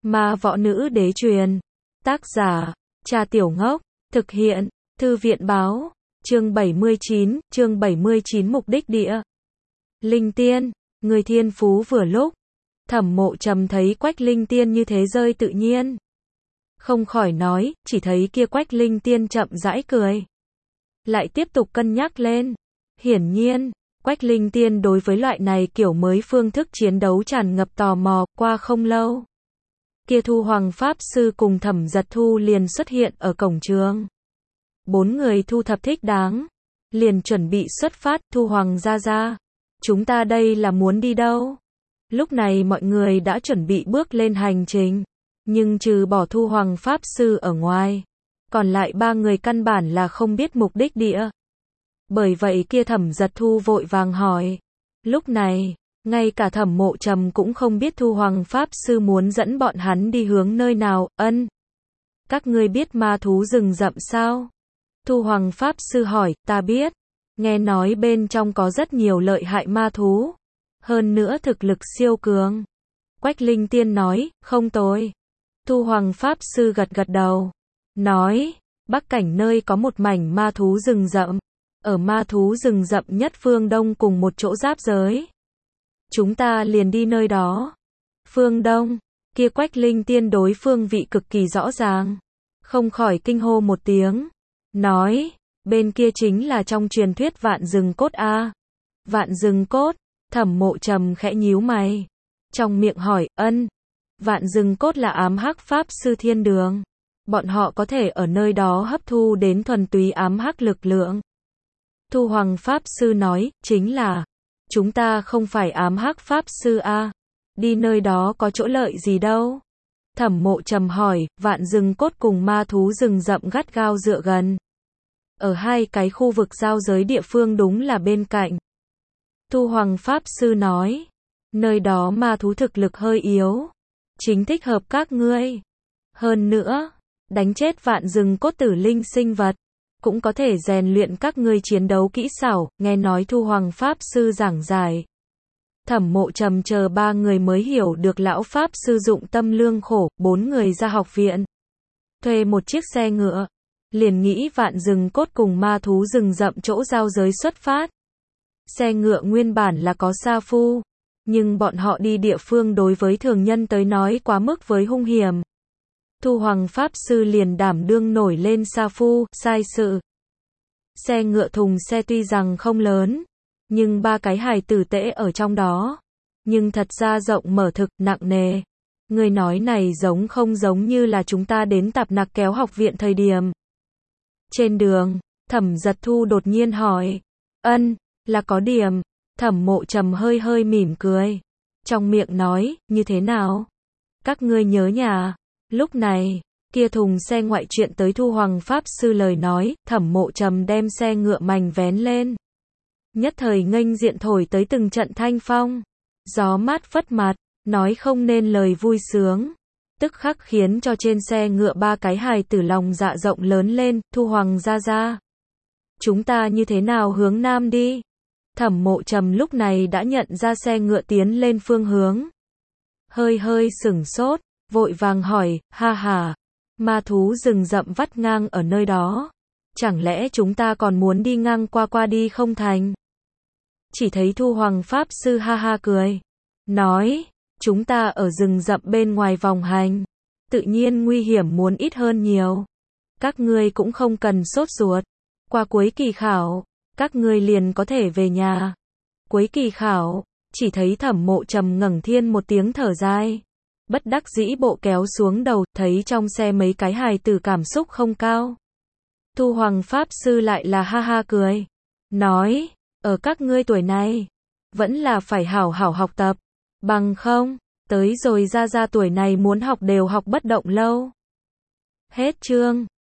Ma võ nữ đế truyền. Tác giả, Trà Tiểu Ngốc. Thực hiện, Thư viện báo. Chương 79 mục đích địa. Linh tiên, người thiên phú vừa lúc. Thẩm Mộ Trầm thấy Quách Linh tiên như thế rơi tự nhiên. Không khỏi nói, chỉ thấy kia Quách Linh tiên chậm rãi cười. Lại tiếp tục cân nhắc lên. Hiển nhiên, Quách Linh tiên đối với loại này kiểu mới phương thức chiến đấu tràn ngập tò mò. Qua không lâu, kia Thu Hoàng Pháp Sư cùng Thẩm Giật Thu liền xuất hiện ở cổng trường. 4 người thu thập thích đáng, liền chuẩn bị xuất phát. Thu Hoàng ra, chúng ta đây là muốn đi đâu? Lúc này mọi người đã chuẩn bị bước lên hành trình, nhưng trừ bỏ Thu Hoàng Pháp Sư ở ngoài, còn lại 3 người căn bản là không biết mục đích địa. Bởi vậy kia Thẩm Giật Thu vội vàng hỏi. Lúc này, ngay cả Thẩm Mộ Trầm cũng không biết Thu Hoàng Pháp Sư muốn dẫn bọn hắn đi hướng nơi nào. Ân, các ngươi biết ma thú rừng rậm sao? Thu Hoàng Pháp Sư hỏi. Ta biết, nghe nói bên trong có rất nhiều lợi hại ma thú, hơn nữa thực lực siêu cường. Quách Linh tiên nói. Không tồi. Thu Hoàng Pháp Sư gật gật đầu, nói, Bắc Cảnh nơi có một mảnh ma thú rừng rậm, ở ma thú rừng rậm nhất phương Đông cùng một chỗ giáp giới. Chúng ta liền đi nơi đó. Phương Đông, kia Quách Linh tiên đối phương vị cực kỳ rõ ràng, không khỏi kinh hô một tiếng, nói, bên kia chính là trong truyền thuyết Vạn Rừng Cốt a. Vạn Rừng Cốt? Thẩm Mộ Trầm khẽ nhíu mày, trong miệng hỏi. Ân, Vạn Rừng Cốt là ám hắc Pháp Sư thiên đường, bọn họ có thể ở nơi đó hấp thu đến thuần túy ám hắc lực lượng. Thu Hoàng Pháp Sư nói. Chính là, chúng ta không phải ám hắc Pháp Sư a, đi nơi đó có chỗ lợi gì đâu? Thẩm Mộ Trầm hỏi. Vạn Rừng Cốt cùng ma thú rừng rậm gắt gao dựa gần, ở hai cái khu vực giao giới địa phương đúng là bên cạnh. Thu Hoàng Pháp Sư nói, nơi đó ma thú thực lực hơi yếu, chính thích hợp các ngươi. Hơn nữa, đánh chết Vạn Rừng Cốt tử linh sinh vật, cũng có thể rèn luyện các ngươi chiến đấu kỹ xảo. Nghe nói Thu Hoàng Pháp Sư giảng giải, Thẩm Mộ Trầm chờ 3 người mới hiểu được lão Pháp Sư dụng tâm lương khổ. 4 người ra học viện, thuê một chiếc xe ngựa, liền nghĩ Vạn Rừng Cốt cùng ma thú rừng rậm chỗ giao giới xuất phát. Xe ngựa nguyên bản là có sa phu, nhưng bọn họ đi địa phương đối với thường nhân tới nói quá mức với hung hiểm. Thu Hoàng Pháp Sư liền đảm đương nổi lên sa phu, sai sự. Xe ngựa thùng xe tuy rằng không lớn, nhưng 3 cái hài tử tễ ở trong đó, nhưng thật ra rộng mở thực nặng nề. Người nói này giống không giống như là chúng ta đến Tạp Nặc Kéo học viện thời điểm? Trên đường, Thẩm Giật Thu đột nhiên hỏi. Ân, là có điểm. Thẩm Mộ Trầm hơi hơi mỉm cười, trong miệng nói. Như thế nào? Các ngươi nhớ nhà? Lúc này, kia thùng xe ngoại chuyện tới Thu Hoàng Pháp Sư lời nói. Thẩm Mộ Trầm đem xe ngựa mành vén lên, nhất thời nghênh diện thổi tới từng trận thanh phong, gió mát phất mặt, nói không nên lời vui sướng, tức khắc khiến cho trên xe ngựa 3 cái hài tử lòng dạ rộng lớn lên. Thu Hoàng ra, chúng ta như thế nào hướng nam đi? Thẩm Mộ Trầm lúc này đã nhận ra xe ngựa tiến lên phương hướng, hơi hơi sửng sốt, vội vàng hỏi. Ha, ma thú rừng rậm vắt ngang ở nơi đó, chẳng lẽ chúng ta còn muốn đi ngang qua đi không thành? Chỉ thấy Thu Hoàng Pháp Sư ha cười, nói, chúng ta ở rừng rậm bên ngoài vòng hành, tự nhiên nguy hiểm muốn ít hơn nhiều. Các ngươi cũng không cần sốt ruột, qua cuối kỳ khảo, các ngươi liền có thể về nhà. Cuối kỳ khảo? Chỉ thấy Thẩm Mộ Trầm ngẩng thiên một tiếng thở dài, bất đắc dĩ bộ kéo xuống đầu, thấy trong xe mấy cái hài tử cảm xúc không cao. Thu Hoàng Pháp Sư lại là ha cười, nói, ở các ngươi tuổi này, vẫn là phải hảo hảo học tập, bằng không, tới rồi ra tuổi này muốn học đều học bất động lâu. Hết chương.